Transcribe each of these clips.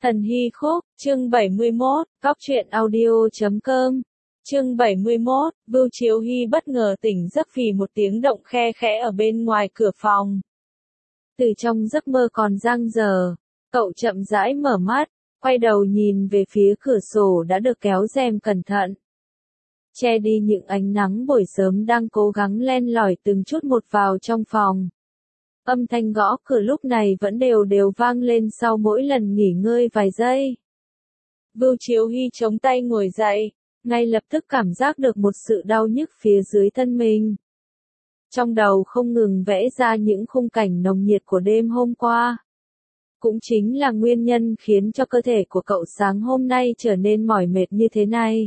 Thần Hy Khúc, chương 71, Cóc truyện audio.com. Chương 71, Vưu Chiếu Hy bất ngờ tỉnh giấc vì một tiếng động khe khẽ ở bên ngoài cửa phòng. Từ trong giấc mơ còn dang dở, cậu chậm rãi mở mắt, quay đầu nhìn về phía cửa sổ đã được kéo rèm cẩn thận. Che đi những ánh nắng buổi sớm đang cố gắng len lỏi từng chút một vào trong phòng. Âm thanh gõ cửa lúc này vẫn đều đều vang lên sau mỗi lần nghỉ ngơi vài giây. Vưu Chiếu Hy chống tay ngồi dậy, ngay lập tức cảm giác được một sự đau nhức phía dưới thân mình. Trong đầu không ngừng vẽ ra những khung cảnh nồng nhiệt của đêm hôm qua. Cũng chính là nguyên nhân khiến cho cơ thể của cậu sáng hôm nay trở nên mỏi mệt như thế này.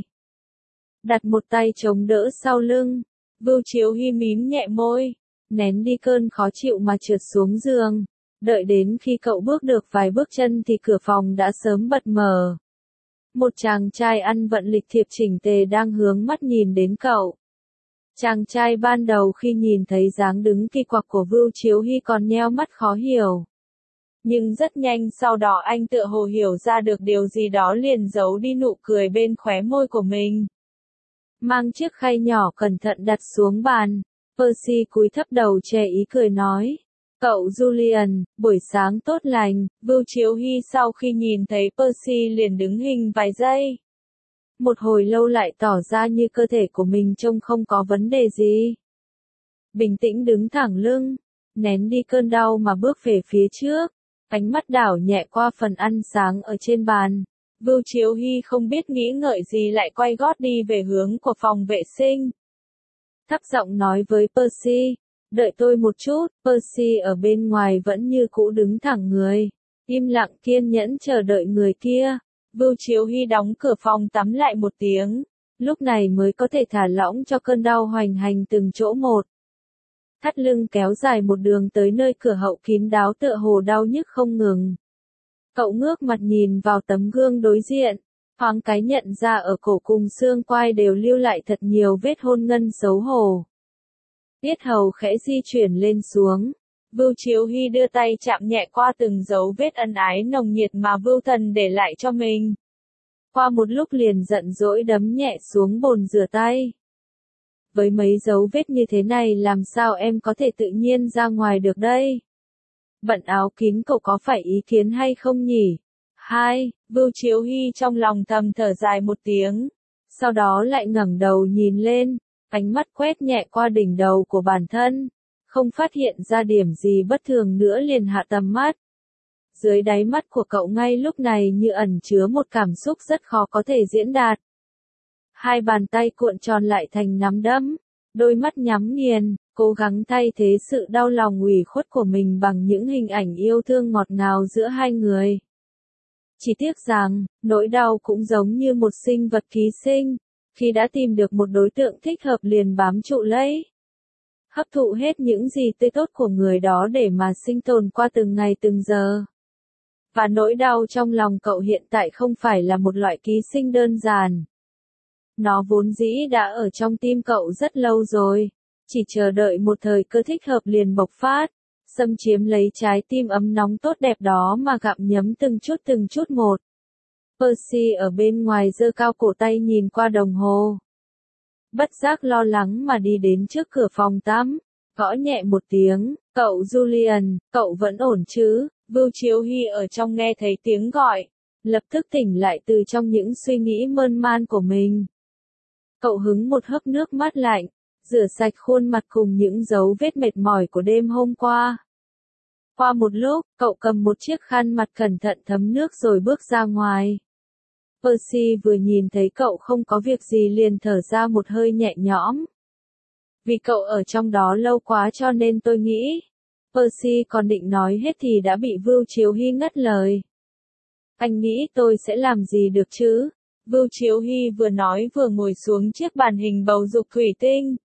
Đặt một tay chống đỡ sau lưng, Vưu Chiếu Hy mím nhẹ môi, nén đi cơn khó chịu mà trượt xuống giường. Đợi đến khi cậu bước được vài bước chân thì cửa phòng đã sớm bật mở. Một chàng trai ăn vận lịch thiệp chỉnh tề đang hướng mắt nhìn đến cậu. Chàng trai ban đầu khi nhìn thấy dáng đứng kỳ quặc của Vưu Chiếu Hy còn nheo mắt khó hiểu. Nhưng rất nhanh sau đó anh tựa hồ hiểu ra được điều gì đó liền giấu đi nụ cười bên khóe môi của mình. Mang chiếc khay nhỏ cẩn thận đặt xuống bàn, Percy cúi thấp đầu che ý cười nói. Cậu Julian, buổi sáng tốt lành. Vưu Chiếu Hy sau khi nhìn thấy Percy liền đứng hình vài giây. Một hồi lâu lại tỏ ra như cơ thể của mình trông không có vấn đề gì. Bình tĩnh đứng thẳng lưng, nén đi cơn đau mà bước về phía trước, ánh mắt đảo nhẹ qua phần ăn sáng ở trên bàn. Vưu Chiếu Hy không biết nghĩ ngợi gì lại quay gót đi về hướng của phòng vệ sinh. Thấp giọng nói với Percy, đợi tôi một chút. Percy ở bên ngoài vẫn như cũ đứng thẳng người, im lặng kiên nhẫn chờ đợi người kia. Vưu Chiếu Hy đóng cửa phòng tắm lại một tiếng, lúc này mới có thể thả lỏng cho cơn đau hoành hành từng chỗ một. Thắt lưng kéo dài một đường tới nơi cửa hậu kín đáo tựa hồ đau nhức không ngừng. Cậu ngước mặt nhìn vào tấm gương đối diện, thoáng cái nhận ra ở cổ cùng xương quai đều lưu lại thật nhiều vết hôn ngân xấu hổ. Yết hầu khẽ di chuyển lên xuống, Vưu Chiếu Hy đưa tay chạm nhẹ qua từng dấu vết ân ái nồng nhiệt mà Vưu Thần để lại cho mình. Qua một lúc liền giận dỗi đấm nhẹ xuống bồn rửa tay. Với mấy dấu vết như thế này làm sao em có thể tự nhiên ra ngoài được đây? Bận áo kín cậu có phải ý kiến hay không nhỉ? Vưu Chiếu Hy trong lòng thầm thở dài một tiếng, sau đó lại ngẩng đầu nhìn lên, ánh mắt quét nhẹ qua đỉnh đầu của bản thân, không phát hiện ra điểm gì bất thường nữa liền hạ tầm mắt. Dưới đáy mắt của cậu ngay lúc này như ẩn chứa một cảm xúc rất khó có thể diễn đạt. Hai bàn tay cuộn tròn lại thành nắm đấm, đôi mắt nhắm nghiền, cố gắng thay thế sự đau lòng ủy khuất của mình bằng những hình ảnh yêu thương ngọt ngào giữa hai người. Chỉ tiếc rằng, nỗi đau cũng giống như một sinh vật ký sinh, khi đã tìm được một đối tượng thích hợp liền bám trụ lấy. Hấp thụ hết những gì tươi tốt của người đó để mà sinh tồn qua từng ngày từng giờ. Và nỗi đau trong lòng cậu hiện tại không phải là một loại ký sinh đơn giản. Nó vốn dĩ đã ở trong tim cậu rất lâu rồi, chỉ chờ đợi một thời cơ thích hợp liền bộc phát, xâm chiếm lấy trái tim ấm nóng tốt đẹp đó mà gặm nhấm từng chút một. Percy ở bên ngoài giơ cao cổ tay nhìn qua đồng hồ. Bất giác lo lắng mà đi đến trước cửa phòng tắm, gõ nhẹ một tiếng, cậu Julian, cậu vẫn ổn chứ? Vưu Chiếu Hy ở trong nghe thấy tiếng gọi, lập tức tỉnh lại từ trong những suy nghĩ mơn man của mình. Cậu hứng một hớp nước mát lạnh, rửa sạch khuôn mặt cùng những dấu vết mệt mỏi của đêm hôm qua. Qua một lúc, cậu cầm một chiếc khăn mặt cẩn thận thấm nước rồi bước ra ngoài. Percy vừa nhìn thấy cậu không có việc gì liền thở ra một hơi nhẹ nhõm. Vì cậu ở trong đó lâu quá cho nên tôi nghĩ. Percy còn định nói hết thì đã bị Vưu Chiếu Hy ngắt lời. Anh nghĩ tôi sẽ làm gì được chứ? Vưu Chiếu Hy vừa nói vừa ngồi xuống chiếc bàn hình bầu dục thủy tinh.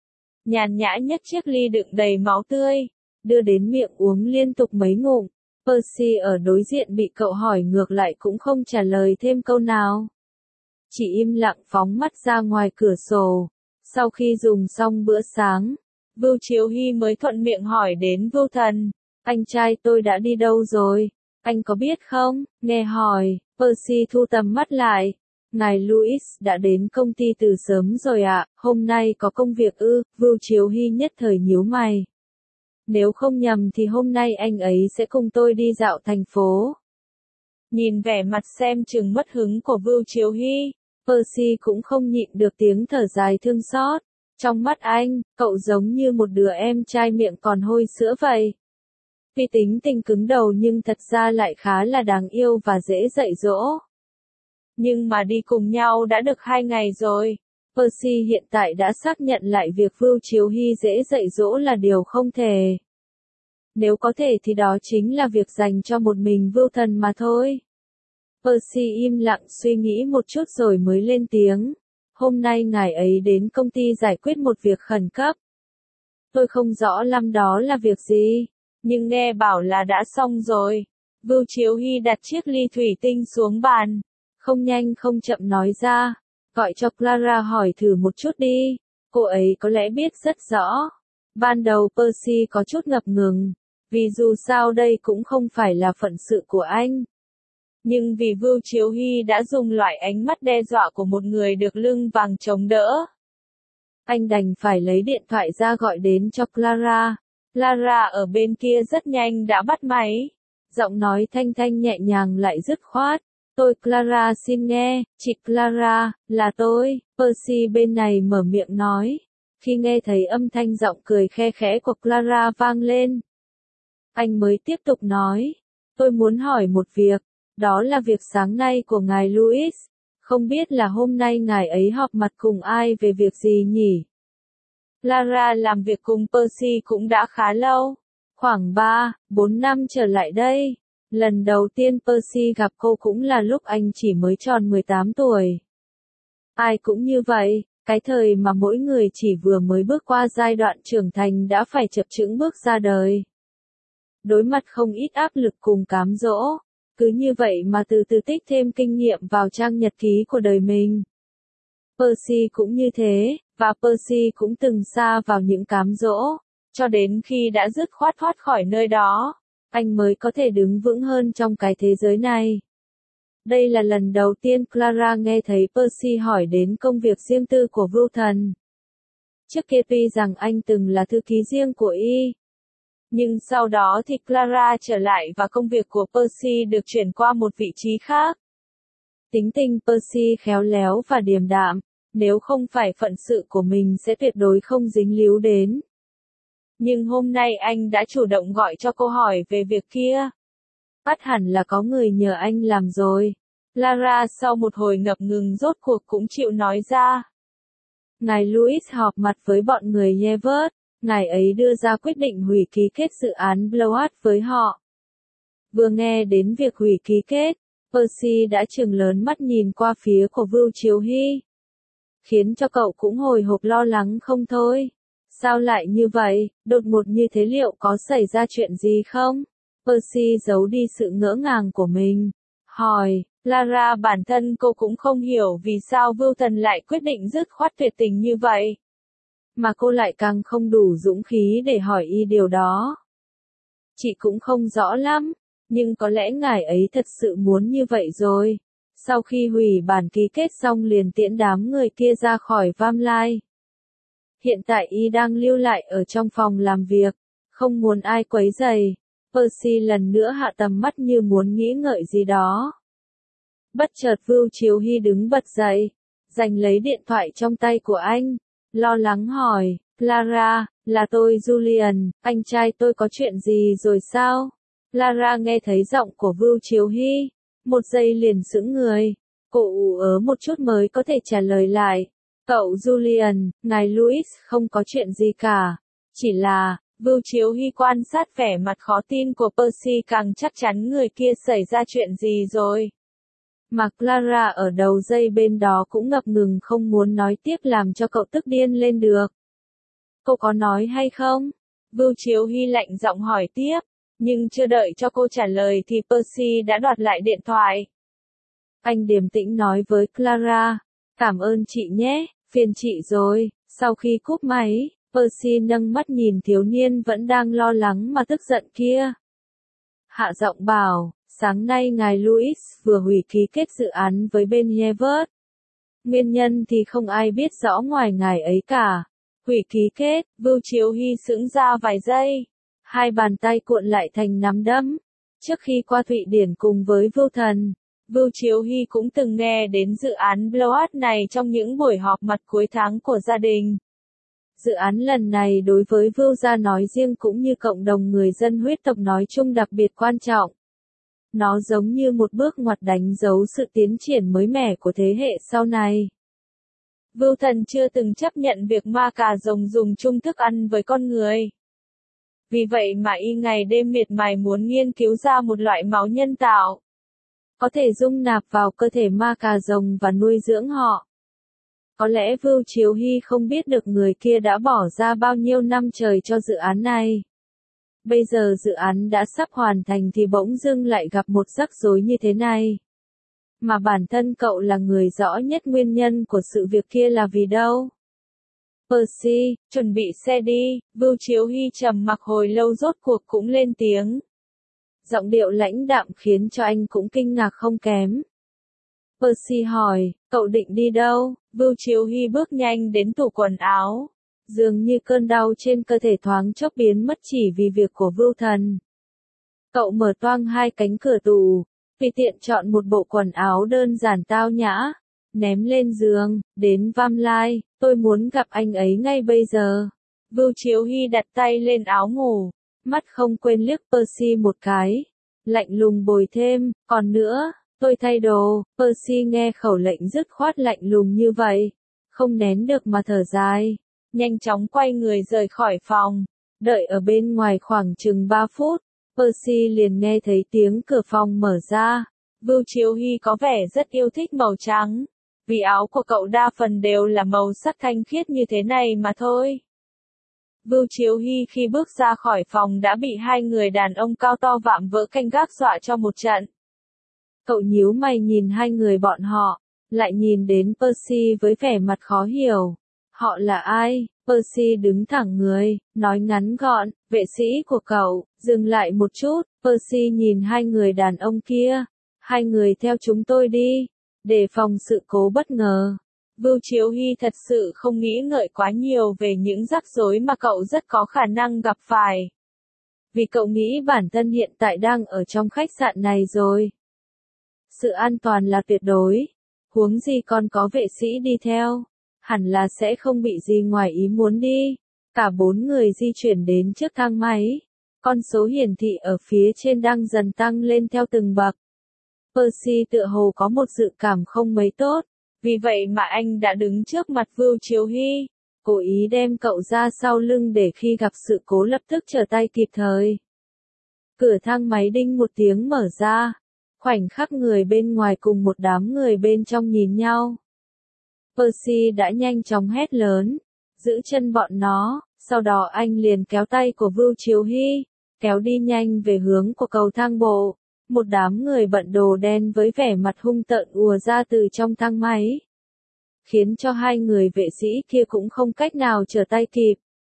Nhàn nhã nhấc chiếc ly đựng đầy máu tươi, đưa đến miệng uống liên tục mấy ngụm. Percy ở đối diện bị cậu hỏi ngược lại cũng không trả lời thêm câu nào. Chỉ im lặng phóng mắt ra ngoài cửa sổ. Sau khi dùng xong bữa sáng, Vưu Chiếu Hy mới thuận miệng hỏi đến Vưu Thần. Anh trai tôi đã đi đâu rồi? Anh có biết không? Nghe hỏi, Percy thu tầm mắt lại. Ngài Louis đã đến công ty từ sớm rồi ạ, hôm nay có công việc ư? Vưu Chiếu Hy nhất thời nhíu mày. Nếu không nhầm thì hôm nay anh ấy sẽ cùng tôi đi dạo thành phố. Nhìn vẻ mặt xem chừng mất hứng của Vưu Chiếu Hy, Percy cũng không nhịn được tiếng thở dài thương xót. Trong mắt anh, cậu giống như một đứa em trai miệng còn hôi sữa vậy. Tuy tính tình cứng đầu nhưng thật ra lại khá là đáng yêu và dễ dạy dỗ. Nhưng mà đi cùng nhau đã được 2 ngày rồi. Percy hiện tại đã xác nhận lại việc Vưu Chiếu Hy dễ dạy dỗ là điều không thể. Nếu có thể thì đó chính là việc dành cho một mình Vưu Thần mà thôi. Percy im lặng suy nghĩ một chút rồi mới lên tiếng. Hôm nay ngài ấy đến công ty giải quyết một việc khẩn cấp. Tôi không rõ lắm đó là việc gì, nhưng nghe bảo là đã xong rồi. Vưu Chiếu Hy đặt chiếc ly thủy tinh xuống bàn. Không nhanh không chậm nói ra. Gọi cho Clara hỏi thử một chút đi. Cô ấy có lẽ biết rất rõ. Ban đầu Percy có chút ngập ngừng. Vì dù sao đây cũng không phải là phận sự của anh. Nhưng vì Vưu Chiếu Hy đã dùng loại ánh mắt đe dọa của một người được lưng vàng chống đỡ. Anh đành phải lấy điện thoại ra gọi đến cho Clara. Clara ở bên kia rất nhanh đã bắt máy. Giọng nói thanh thanh nhẹ nhàng lại dứt khoát. Tôi Clara xin nghe, chị Clara, là tôi. Percy bên này mở miệng nói. Khi nghe thấy âm thanh giọng cười khe khẽ của Clara vang lên, anh mới tiếp tục nói. Tôi muốn hỏi một việc. Đó là việc sáng nay của ngài Louis. Không biết là hôm nay ngài ấy họp mặt cùng ai về việc gì nhỉ? Clara làm việc cùng Percy cũng đã khá lâu. Khoảng 3-4 năm trở lại đây. Lần đầu tiên Percy gặp cô cũng là lúc anh chỉ mới tròn 18 tuổi. Ai cũng như vậy, cái thời mà mỗi người chỉ vừa mới bước qua giai đoạn trưởng thành đã phải chập chững bước ra đời. Đối mặt không ít áp lực cùng cám dỗ. Cứ như vậy mà từ từ tích thêm kinh nghiệm vào trang nhật ký của đời mình. Percy cũng như thế, và Percy cũng từng sa vào những cám dỗ, cho đến khi đã dứt khoát thoát khỏi nơi đó, anh mới có thể đứng vững hơn trong cái thế giới này. Đây là lần đầu tiên Clara nghe thấy Percy hỏi đến công việc riêng tư của Vưu Thần. Trước kia tuy rằng anh từng là thư ký riêng của y, nhưng sau đó thì Clara trở lại và công việc của Percy được chuyển qua một vị trí khác. Tính tình Percy khéo léo và điềm đạm, nếu không phải phận sự của mình sẽ tuyệt đối không dính líu đến. Nhưng hôm nay anh đã chủ động gọi cho cô hỏi về việc kia. Bắt hẳn là có người nhờ anh làm rồi. Clara sau một hồi ngập ngừng rốt cuộc cũng chịu nói ra. Ngài Louis họp mặt với bọn người Yevert. Ngài ấy đưa ra quyết định hủy ký kết dự án Blowout với họ. Vừa nghe đến việc hủy ký kết, Percy đã trừng lớn mắt nhìn qua phía của Vưu Chiếu Hy. Khiến cho cậu cũng hồi hộp lo lắng không thôi. Sao lại như vậy, đột ngột như thế liệu có xảy ra chuyện gì không? Percy giấu đi sự ngỡ ngàng của mình. Hỏi, Clara bản thân cô cũng không hiểu vì sao Vưu Thần lại quyết định dứt khoát tuyệt tình như vậy. Mà cô lại càng không đủ dũng khí để hỏi y điều đó. Chị cũng không rõ lắm, nhưng có lẽ ngài ấy thật sự muốn như vậy rồi. Sau khi hủy bản ký kết xong liền tiễn đám người kia ra khỏi Vamlai. Hiện tại y đang lưu lại ở trong phòng làm việc, không muốn ai quấy rầy. Percy lần nữa hạ tầm mắt như muốn nghĩ ngợi gì đó. Bất chợt Vưu Chiếu Hy đứng bật dậy, giành lấy điện thoại trong tay của anh. Lo lắng hỏi, Clara, là tôi Julian, anh trai tôi có chuyện gì rồi sao? Clara nghe thấy giọng của Vưu Chiếu Hy, một giây liền sững người. Cô ù ớ một chút mới có thể trả lời lại. Cậu Julian, ngài Louis không có chuyện gì cả. Chỉ là, Vưu Chiếu Hy quan sát vẻ mặt khó tin của Percy càng chắc chắn người kia xảy ra chuyện gì rồi. Mà Clara ở đầu dây bên đó cũng ngập ngừng không muốn nói tiếp làm cho cậu tức điên lên được. Cô có nói hay không? Vưu Chiếu Hy lạnh giọng hỏi tiếp, nhưng chưa đợi cho cô trả lời thì Percy đã đoạt lại điện thoại. Anh điềm tĩnh nói với Clara, cảm ơn chị nhé, phiền chị rồi. Sau khi cúp máy, Percy nâng mắt nhìn thiếu niên vẫn đang lo lắng mà tức giận kia. Hạ giọng bảo, Sáng nay ngài Louis vừa hủy ký kết dự án với bên Harvard. Nguyên nhân thì không ai biết rõ ngoài ngài ấy cả. Hủy ký kết, Vưu Chiếu Hy sững ra vài giây. Hai bàn tay cuộn lại thành nắm đấm. Trước khi qua Thụy Điển cùng với Vưu Thần, Vưu Chiếu Hy cũng từng nghe đến dự án Blood này trong những buổi họp mặt cuối tháng của gia đình. Dự án lần này đối với Vưu gia nói riêng cũng như cộng đồng người dân huyết tộc nói chung đặc biệt quan trọng. Nó giống như một bước ngoặt đánh dấu sự tiến triển mới mẻ của thế hệ sau này. Vưu Thần chưa từng chấp nhận việc ma cà rồng dùng chung thức ăn với con người. Vì vậy mà y ngày đêm miệt mài muốn nghiên cứu ra một loại máu nhân tạo, có thể dung nạp vào cơ thể ma cà rồng và nuôi dưỡng họ. Có lẽ Vưu Chiếu Hy không biết được người kia đã bỏ ra bao nhiêu năm trời cho dự án này. Bây giờ dự án đã sắp hoàn thành thì bỗng dưng lại gặp một rắc rối như thế này. Mà bản thân cậu là người rõ nhất nguyên nhân của sự việc kia là vì đâu. Percy, chuẩn bị xe đi, Vưu Chiếu Hy trầm mặc hồi lâu rốt cuộc cũng lên tiếng. Giọng điệu lãnh đạm khiến cho anh cũng kinh ngạc không kém. Percy hỏi, cậu định đi đâu? Vưu Chiếu Hy bước nhanh đến tủ quần áo. Dường như cơn đau trên cơ thể thoáng chốc biến mất chỉ vì việc của Vưu Thần. Cậu mở toang hai cánh cửa tủ, tùy tiện chọn một bộ quần áo đơn giản tao nhã, ném lên giường, đến Vamlai, tôi muốn gặp anh ấy ngay bây giờ. Vưu Chiếu Hy đặt tay lên áo ngủ, mắt không quên liếc Percy một cái, lạnh lùng bồi thêm, còn nữa, tôi thay đồ. Percy nghe khẩu lệnh dứt khoát lạnh lùng như vậy, không nén được mà thở dài, nhanh chóng quay người rời khỏi phòng, đợi ở bên ngoài khoảng chừng 3 phút, Percy liền nghe thấy tiếng cửa phòng mở ra. Vưu Chiếu Hy có vẻ rất yêu thích màu trắng, vì áo của cậu đa phần đều là màu sắc thanh khiết như thế này mà thôi. Vưu Chiếu Hy khi bước ra khỏi phòng đã bị hai người đàn ông cao to vạm vỡ canh gác dọa cho một trận. Cậu nhíu mày nhìn hai người bọn họ, lại nhìn đến Percy với vẻ mặt khó hiểu. Họ là ai? Percy đứng thẳng người, nói ngắn gọn, vệ sĩ của cậu. Dừng lại một chút, Percy nhìn hai người đàn ông kia. Hai người theo chúng tôi đi, đề phòng sự cố bất ngờ. Vưu Chiếu Hy thật sự không nghĩ ngợi quá nhiều về những rắc rối mà cậu rất có khả năng gặp phải. Vì cậu nghĩ bản thân hiện tại đang ở trong khách sạn này rồi. Sự an toàn là tuyệt đối. Huống gì còn có vệ sĩ đi theo. Hẳn là sẽ không bị gì ngoài ý muốn đi. Cả 4 người di chuyển đến trước thang máy. Con số hiển thị ở phía trên đang dần tăng lên theo từng bậc. Percy tựa hồ có một dự cảm không mấy tốt. Vì vậy mà anh đã đứng trước mặt Vưu Chiếu Hy, cố ý đem cậu ra sau lưng để khi gặp sự cố lập tức trở tay kịp thời. Cửa thang máy đinh một tiếng mở ra. Khoảnh khắc người bên ngoài cùng một đám người bên trong nhìn nhau. Percy đã nhanh chóng hét lớn, giữ chân bọn nó, sau đó anh liền kéo tay của Vưu Chiếu Hy, kéo đi nhanh về hướng của cầu thang bộ. Một đám người bận đồ đen với vẻ mặt hung tợn ùa ra từ trong thang máy, khiến cho hai người vệ sĩ kia cũng không cách nào trở tay kịp.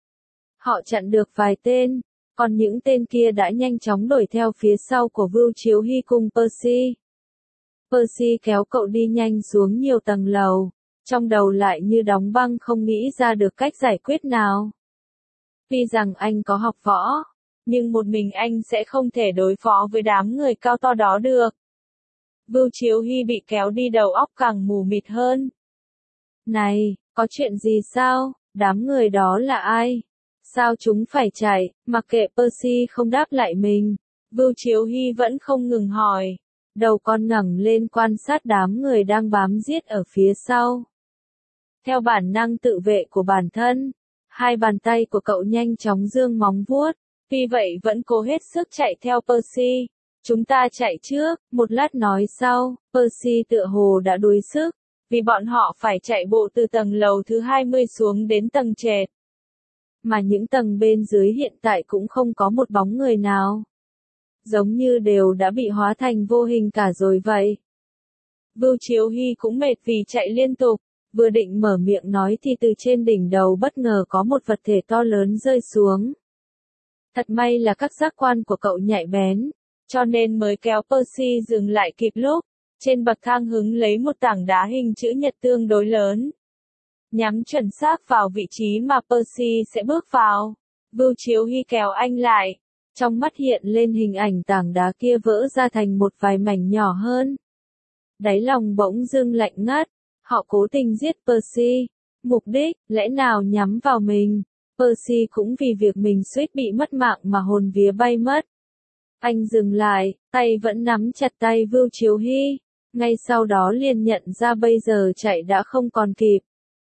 Họ chặn được vài tên, còn những tên kia đã nhanh chóng đuổi theo phía sau của Vưu Chiếu Hy cùng Percy. Percy kéo cậu đi nhanh xuống nhiều tầng lầu, trong đầu lại như đóng băng không nghĩ ra được cách giải quyết nào. Tuy rằng anh có học võ, nhưng một mình anh sẽ không thể đối phó với đám người cao to đó được. Vưu Chiếu Hy bị kéo đi đầu óc càng mù mịt hơn. Này, có chuyện gì sao? Đám người đó là ai? Sao chúng phải chạy? Mặc kệ Percy không đáp lại mình, Vưu Chiếu Hy vẫn không ngừng hỏi. Đầu con ngẩng lên quan sát đám người đang bám giết ở phía sau. Theo bản năng tự vệ của bản thân, hai bàn tay của cậu nhanh chóng giương móng vuốt. Vì vậy vẫn cố hết sức chạy theo Percy. Chúng ta chạy trước, một lát nói sau, Percy tựa hồ đã đuối sức, vì bọn họ phải chạy bộ từ tầng lầu thứ 20 xuống đến tầng trệt. Mà những tầng bên dưới hiện tại cũng không có một bóng người nào. Giống như đều đã bị hóa thành vô hình cả rồi vậy. Vưu Chiếu Hy cũng mệt vì chạy liên tục, vừa định mở miệng nói thì từ trên đỉnh đầu bất ngờ có một vật thể to lớn rơi xuống. Thật may là các giác quan của cậu nhạy bén, cho nên mới kéo Percy dừng lại kịp lúc. Trên bậc thang hứng lấy một tảng đá hình chữ nhật tương đối lớn. Nhắm chuẩn xác vào vị trí mà Percy sẽ bước vào. Vưu Chiếu Hy kéo anh lại. Trong mắt hiện lên hình ảnh tảng đá kia vỡ ra thành một vài mảnh nhỏ hơn. Đáy lòng bỗng dưng lạnh ngắt. Họ cố tình giết Percy. Mục đích, lẽ nào nhắm vào mình? Percy cũng vì việc mình suýt bị mất mạng mà hồn vía bay mất. Anh dừng lại, tay vẫn nắm chặt tay Vưu Chiếu Hy. Ngay sau đó liền nhận ra bây giờ chạy đã không còn kịp.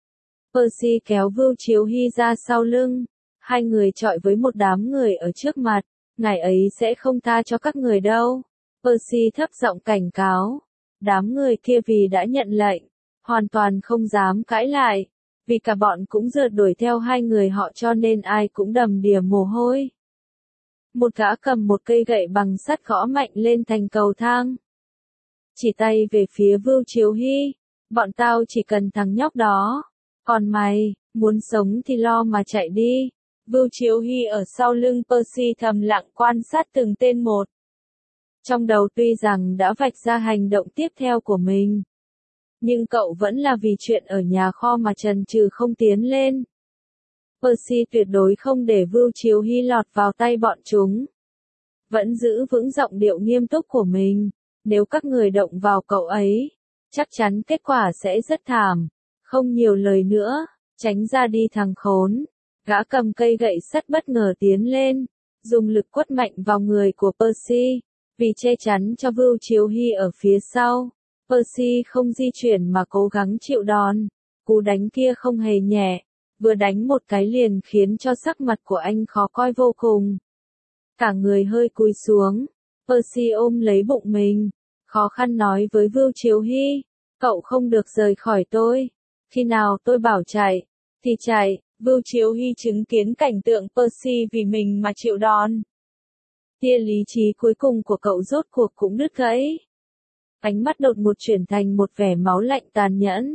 Percy kéo Vưu Chiếu Hy ra sau lưng. Hai người chọi với một đám người ở trước mặt. Ngài ấy sẽ không tha cho các người đâu. Percy thấp giọng cảnh cáo. Đám người kia vì đã nhận lệnh, hoàn toàn không dám cãi lại. Vì cả bọn cũng rượt đuổi theo hai người họ cho nên ai cũng đầm đìa mồ hôi. Một gã cầm một cây gậy bằng sắt gõ mạnh lên thành cầu thang. Chỉ tay về phía Vưu Chiếu Hy. Bọn tao chỉ cần thằng nhóc đó. Còn mày, muốn sống thì lo mà chạy đi. Vưu Chiếu Hy ở sau lưng Percy thầm lặng quan sát từng tên một. Trong đầu tuy rằng đã vạch ra hành động tiếp theo của mình. Nhưng cậu vẫn là vì chuyện ở nhà kho mà chần chừ không tiến lên. Percy tuyệt đối không để Vưu Chiếu Hy lọt vào tay bọn chúng. Vẫn giữ vững giọng điệu nghiêm túc của mình. Nếu các người động vào cậu ấy, chắc chắn kết quả sẽ rất thảm. Không nhiều lời nữa, tránh ra đi thằng khốn. Gã cầm cây gậy sắt bất ngờ tiến lên, dùng lực quất mạnh vào người của Percy. Vì che chắn cho Vưu Chiếu Hy ở phía sau, Percy không di chuyển mà cố gắng chịu đòn. Cú đánh kia không hề nhẹ, vừa đánh một cái liền khiến cho sắc mặt của anh khó coi vô cùng. Cả người hơi cúi xuống, Percy ôm lấy bụng mình, khó khăn nói với Vưu Chiếu Hy, cậu không được rời khỏi tôi. Khi nào tôi bảo chạy, thì chạy. Vưu Chiếu Hy chứng kiến cảnh tượng Percy vì mình mà chịu đòn. Tia lý trí cuối cùng của cậu rốt cuộc cũng đứt gãy. Ánh mắt đột ngột chuyển thành một vẻ máu lạnh tàn nhẫn.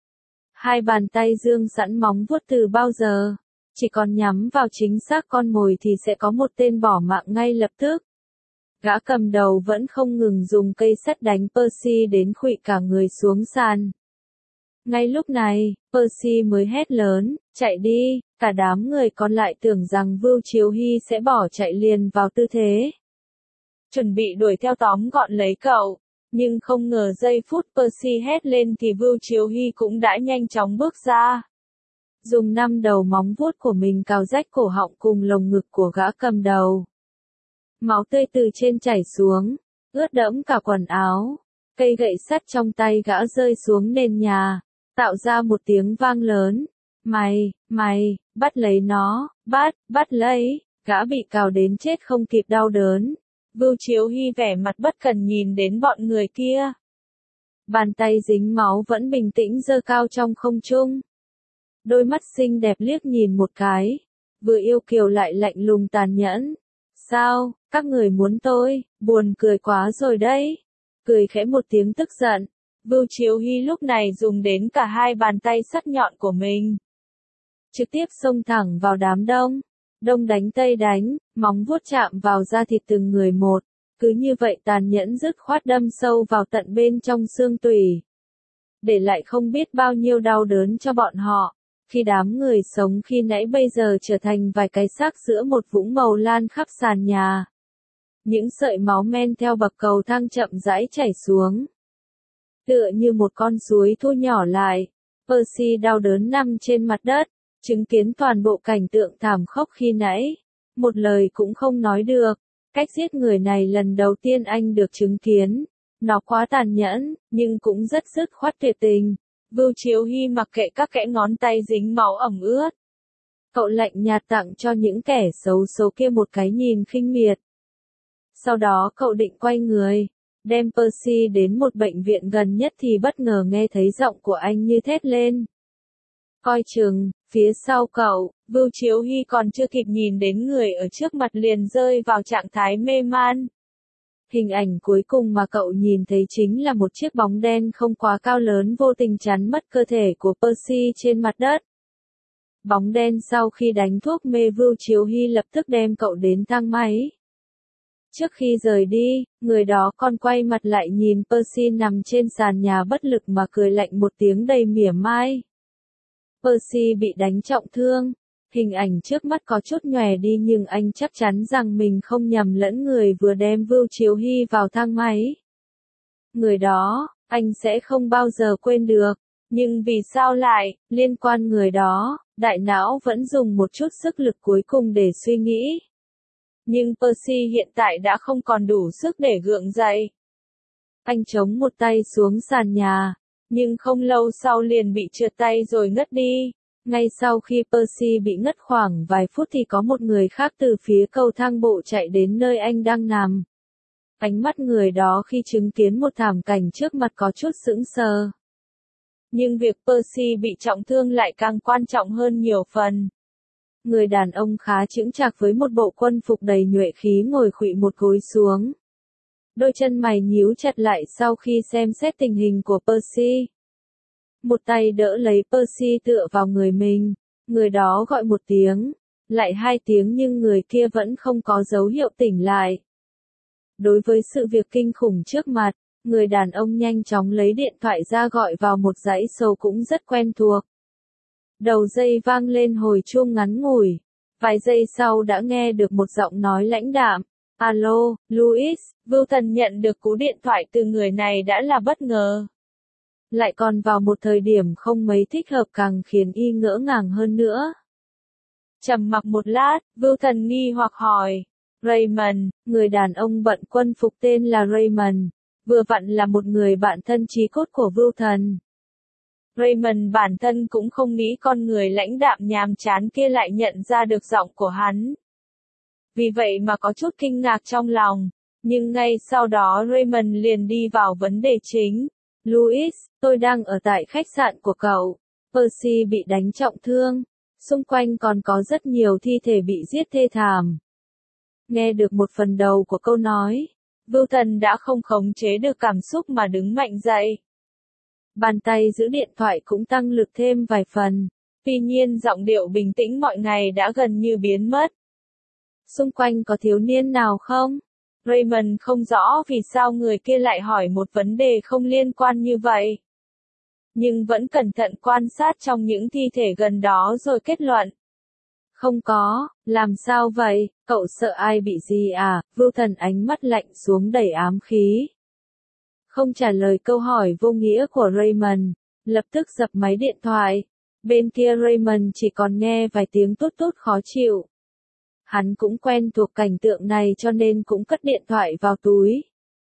Hai bàn tay dương sẵn móng vuốt từ bao giờ, chỉ còn nhắm vào chính xác con mồi thì sẽ có một tên bỏ mạng ngay lập tức. Gã cầm đầu vẫn không ngừng dùng cây sắt đánh Percy đến khuỵu cả người xuống sàn. Ngay lúc này, Percy mới hét lớn, chạy đi. Cả đám người còn lại tưởng rằng Vưu Chiếu Hy sẽ bỏ chạy liền vào tư thế chuẩn bị đuổi theo tóm gọn lấy cậu. Nhưng không ngờ giây phút Percy hét lên thì Vưu Chiếu Hy cũng đã nhanh chóng bước ra. Dùng 5 đầu móng vuốt của mình cào rách cổ họng cùng lồng ngực của gã cầm đầu. Máu tươi từ trên chảy xuống, ướt đẫm cả quần áo. Cây gậy sắt trong tay gã rơi xuống nền nhà, tạo ra một tiếng vang lớn. Mày, bắt lấy nó, bắt lấy. Gã bị cào đến chết không kịp đau đớn. Vưu Chiếu Hy vẻ mặt bất cần nhìn đến bọn người kia. Bàn tay dính máu vẫn bình tĩnh giơ cao trong không trung. Đôi mắt xinh đẹp liếc nhìn một cái, vừa yêu kiều lại lạnh lùng tàn nhẫn. Sao, các người muốn tôi, buồn cười quá rồi đấy. Cười khẽ một tiếng tức giận. Vưu Chiếu Hy lúc này dùng đến cả hai bàn tay sắc nhọn của mình. Trực tiếp xông thẳng vào đám đông. Đông đánh tây đánh, móng vuốt chạm vào da thịt từng người một. Cứ như vậy tàn nhẫn dứt khoát đâm sâu vào tận bên trong xương tủy. Để lại không biết bao nhiêu đau đớn cho bọn họ. Khi đám người sống khi nãy bây giờ trở thành vài cái xác giữa một vũng màu lan khắp sàn nhà. Những sợi máu men theo bậc cầu thang chậm rãi chảy xuống. Tựa như một con suối thu nhỏ lại. Percy đau đớn nằm trên mặt đất, chứng kiến toàn bộ cảnh tượng thảm khốc khi nãy. Một lời cũng không nói được. Cách giết người này lần đầu tiên anh được chứng kiến. Nó quá tàn nhẫn, nhưng cũng rất dứt khoát tuyệt tình. Vưu Chiếu Hy mặc kệ các kẽ ngón tay dính máu ẩm ướt. Cậu lạnh nhạt tặng cho những kẻ xấu số kia một cái nhìn khinh miệt. Sau đó cậu định quay người, đem Percy đến một bệnh viện gần nhất thì bất ngờ nghe thấy giọng của anh như thét lên. Coi chừng, phía sau cậu, Vưu Chiếu Hy còn chưa kịp nhìn đến người ở trước mặt liền rơi vào trạng thái mê man. Hình ảnh cuối cùng mà cậu nhìn thấy chính là một chiếc bóng đen không quá cao lớn vô tình chắn mất cơ thể của Percy trên mặt đất. Bóng đen sau khi đánh thuốc mê Vưu Chiếu Hy lập tức đem cậu đến thang máy. Trước khi rời đi, người đó còn quay mặt lại nhìn Percy nằm trên sàn nhà bất lực mà cười lạnh một tiếng đầy mỉa mai. Percy bị đánh trọng thương. Hình ảnh trước mắt có chút nhòe đi nhưng anh chắc chắn rằng mình không nhầm lẫn người vừa đem Vưu Chiếu Hy vào thang máy. Người đó, anh sẽ không bao giờ quên được. Nhưng vì sao lại, liên quan người đó, đại não vẫn dùng một chút sức lực cuối cùng để suy nghĩ. Nhưng Percy hiện tại đã không còn đủ sức để gượng dậy. Anh chống một tay xuống sàn nhà, nhưng không lâu sau liền bị trượt tay rồi ngất đi. Ngay sau khi Percy bị ngất khoảng vài phút thì có một người khác từ phía cầu thang bộ chạy đến nơi anh đang nằm. Ánh mắt người đó khi chứng kiến một thảm cảnh trước mặt có chút sững sờ. Nhưng việc Percy bị trọng thương lại càng quan trọng hơn nhiều phần. Người đàn ông khá chững chạc với một bộ quân phục đầy nhuệ khí ngồi khuỵu một gối xuống. Đôi chân mày nhíu chặt lại sau khi xem xét tình hình của Percy. Một tay đỡ lấy Percy tựa vào người mình. Người đó gọi một tiếng, lại hai tiếng nhưng người kia vẫn không có dấu hiệu tỉnh lại. Đối với sự việc kinh khủng trước mặt, người đàn ông nhanh chóng lấy điện thoại ra gọi vào một dãy số cũng rất quen thuộc. Đầu dây vang lên hồi chuông ngắn ngủi. Vài giây sau đã nghe được một giọng nói lãnh đạm. Alo, Louis, Vưu Thần nhận được cú điện thoại từ người này đã là bất ngờ. Lại còn vào một thời điểm không mấy thích hợp càng khiến y ngỡ ngàng hơn nữa. Trầm mặc một lát, Vưu Thần nghi hoặc hỏi. Raymond, người đàn ông bận quân phục tên là Raymond, vừa vặn là một người bạn thân chí cốt của Vưu Thần. Raymond bản thân cũng không nghĩ con người lãnh đạm nhàm chán kia lại nhận ra được giọng của hắn. Vì vậy mà có chút kinh ngạc trong lòng, nhưng ngay sau đó Raymond liền đi vào vấn đề chính. Louis, tôi đang ở tại khách sạn của cậu. Percy bị đánh trọng thương. Xung quanh còn có rất nhiều thi thể bị giết thê thảm. Nghe được một phần đầu của câu nói, Vưu Thần đã không khống chế được cảm xúc mà đứng mạnh dậy. Bàn tay giữ điện thoại cũng tăng lực thêm vài phần. Tuy nhiên giọng điệu bình tĩnh mọi ngày đã gần như biến mất. Xung quanh có thiếu niên nào không? Raymond không rõ vì sao người kia lại hỏi một vấn đề không liên quan như vậy. Nhưng vẫn cẩn thận quan sát trong những thi thể gần đó rồi kết luận. Không có, làm sao vậy, cậu sợ ai bị gì à? Vưu Thần ánh mắt lạnh xuống đầy ám khí. Không trả lời câu hỏi vô nghĩa của Raymond, lập tức dập máy điện thoại. Bên kia Raymond chỉ còn nghe vài tiếng tút tút khó chịu. Hắn cũng quen thuộc cảnh tượng này cho nên cũng cất điện thoại vào túi.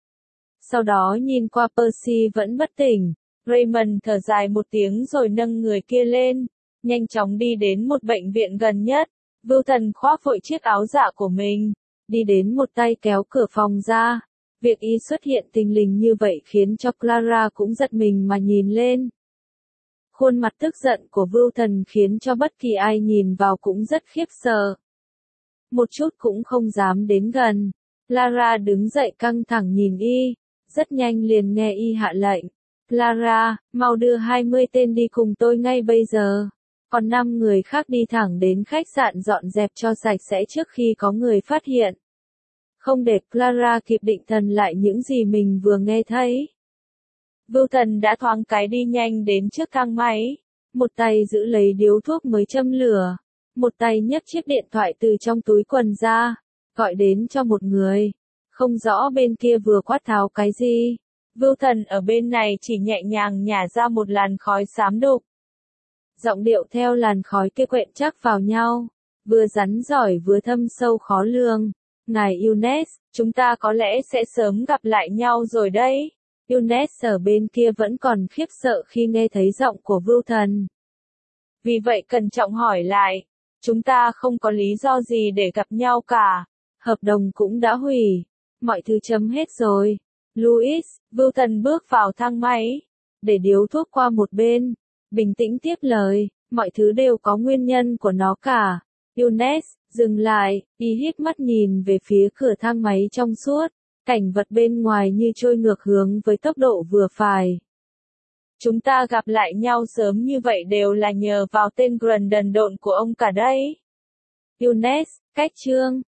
Sau đó nhìn qua Percy vẫn bất tỉnh. Raymond thở dài một tiếng rồi nâng người kia lên, nhanh chóng đi đến một bệnh viện gần nhất. Vưu Thần khoác vội chiếc áo dạ của mình, đi đến một tay kéo cửa phòng ra. Việc y xuất hiện thình lình như vậy khiến cho Clara cũng giật mình mà nhìn lên. Khuôn mặt tức giận của Vưu Thần khiến cho bất kỳ ai nhìn vào cũng rất khiếp sợ. Một chút cũng không dám đến gần. Clara đứng dậy căng thẳng nhìn y, rất nhanh liền nghe y hạ lệnh. Clara, mau đưa 20 tên đi cùng tôi ngay bây giờ. Còn 5 người khác đi thẳng đến khách sạn dọn dẹp cho sạch sẽ trước khi có người phát hiện. Không để Clara kịp định thần lại những gì mình vừa nghe thấy. Vưu Thần đã thoáng cái đi nhanh đến trước thang máy. Một tay giữ lấy điếu thuốc mới châm lửa. Một tay nhấc chiếc điện thoại từ trong túi quần ra. Gọi đến cho một người. Không rõ bên kia vừa quát tháo cái gì. Vưu Thần ở bên này chỉ nhẹ nhàng nhả ra một làn khói xám đục. Giọng điệu theo làn khói kia quện chắc vào nhau. Vừa rắn giỏi vừa thâm sâu khó lường. Ngài Younes, chúng ta có lẽ sẽ sớm gặp lại nhau rồi đấy. Younes ở bên kia vẫn còn khiếp sợ khi nghe thấy giọng của Vưu Thần. Vì vậy cẩn trọng hỏi lại. Chúng ta không có lý do gì để gặp nhau cả. Hợp đồng cũng đã hủy. Mọi thứ chấm hết rồi. Louis, Vưu Thần bước vào thang máy. Để điếu thuốc qua một bên. Bình tĩnh tiếp lời. Mọi thứ đều có nguyên nhân của nó cả. Younes, dừng lại. Y híp mắt nhìn về phía cửa thang máy trong suốt. Cảnh vật bên ngoài như trôi ngược hướng với tốc độ vừa phải. Chúng ta gặp lại nhau sớm như vậy đều là nhờ vào tên Grundon độn của ông cả đấy. Younes, cách chương